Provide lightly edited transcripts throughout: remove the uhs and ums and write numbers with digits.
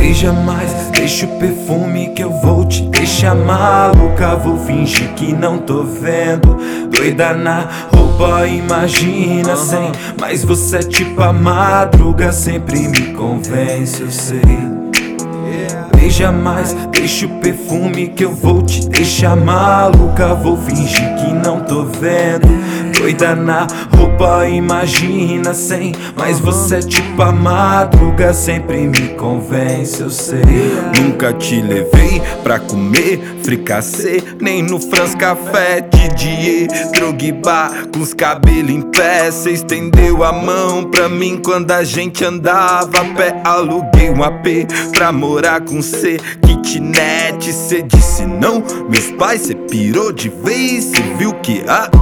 Beija mais, deixa o perfume que eu vou te deixar maluca. Vou fingir que não tô vendo, doida na roupa, imagina sem. Mas você é tipo a madruga, sempre me convence, eu sei. Beija mais, deixa o perfume que eu vou te deixar maluca. Vou fingir que não tô vendo, doida na roupa, imagina sem. Mas você é tipo a madruga, sempre me convence, eu sei. Nunca te levei pra comer fricassê, nem no France Café, Didier, Drogba, com os cabelos em pé. Cê estendeu a mão pra mim quando a gente andava a pé. Aluguei um AP pra morar com cê, kitnet. Cê disse não, meus pais, cê pirou de vez. Cê viu que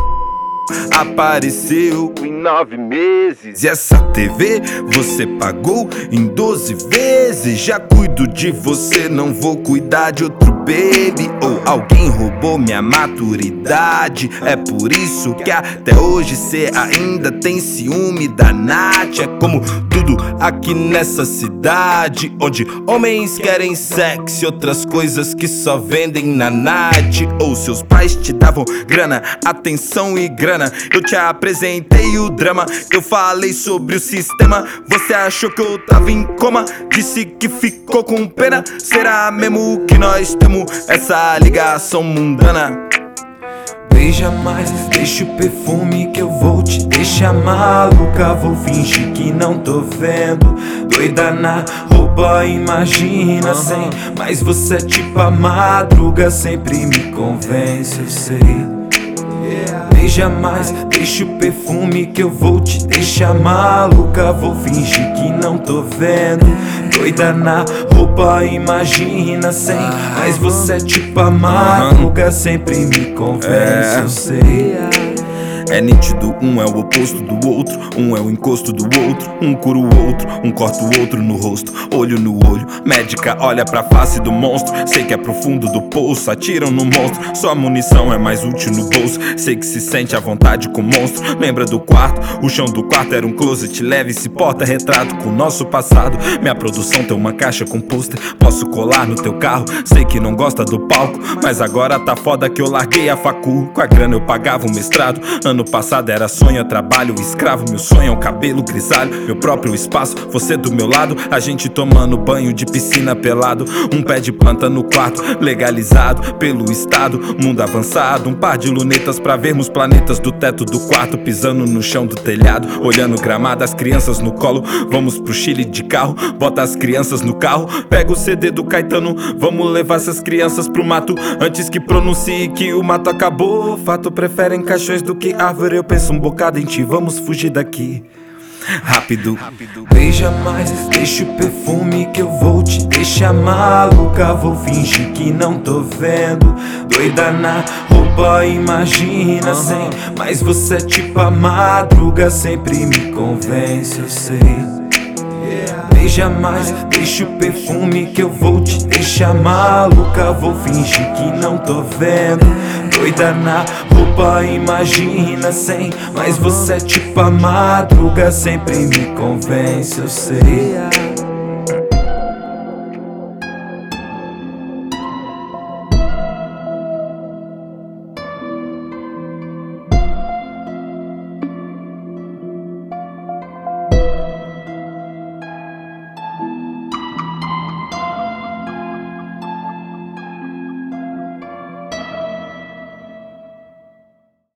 apareceu em 9 meses. E essa TV você pagou em 12 vezes. Já cuido de você, não vou cuidar de outro baby. Ou alguém roubou minha maturidade. É por isso que até hoje cê ainda tem ciúme da Nath. É como tudo aqui nessa cidade, onde homens querem sexo e outras coisas que só vendem na Nath. Ou seus pais te davam grana, atenção e grana. Eu te apresentei o drama, eu falei sobre o sistema. Você achou que eu tava em coma, disse que ficou com pena. Será mesmo que nós temos essa ligação mundana? Beija mais, deixa o perfume que eu vou te deixar maluca. Vou fingir que não tô vendo, doida na roupa, imagina sem. Mas você é tipo a madruga, sempre me convence, eu sei. Beija mais, deixa o perfume que eu vou te deixar maluca. Vou fingir que não tô vendo, doida na roupa, imagina sem. Mas você é tipo a madruga, sempre me convence, eu sei. É nítido, um é o oposto do outro, um é o encosto do outro. Um cura o outro, um corta o outro no rosto, olho no olho. Médica olha pra face do monstro, sei que é profundo do poço. Atiram no monstro, sua munição é mais útil no bolso. Sei que se sente à vontade com o monstro. Lembra do quarto? O chão do quarto era um closet leve, esse porta-retrato com o nosso passado. Minha produção tem uma caixa com pôster, posso colar no teu carro. Sei que não gosta do palco, mas agora tá foda que eu larguei a facu. Com a grana eu pagava o mestrado. Ano passado era sonho, é trabalho, escravo. Meu sonho é um cabelo grisalho, meu próprio espaço, você do meu lado. A gente tomando banho de piscina pelado. Um pé de planta no quarto, legalizado pelo estado. Mundo avançado, um par de lunetas pra vermos planetas do teto do quarto. Pisando no chão do telhado, olhando o gramado, as crianças no colo. Vamos pro Chile de carro, bota as crianças no carro. Pega o CD do Caetano, vamos levar essas crianças pro mato. Antes que pronuncie que o mato acabou. Fato, preferem caixões do que árvore. Eu penso um bocado em ti, vamos fugir daqui rápido. Beija mais, deixa o perfume que eu vou te deixar maluca. Vou fingir que não tô vendo, doida na roupa, imagina sem. Mas você é tipo a madruga, sempre me convence, eu sei. Beija mais, deixa o perfume que eu vou te deixar maluca. Vou fingir que não tô vendo, doida na roupa, imagina sem. Mas você é tipo a madruga, sempre me convence, eu sei.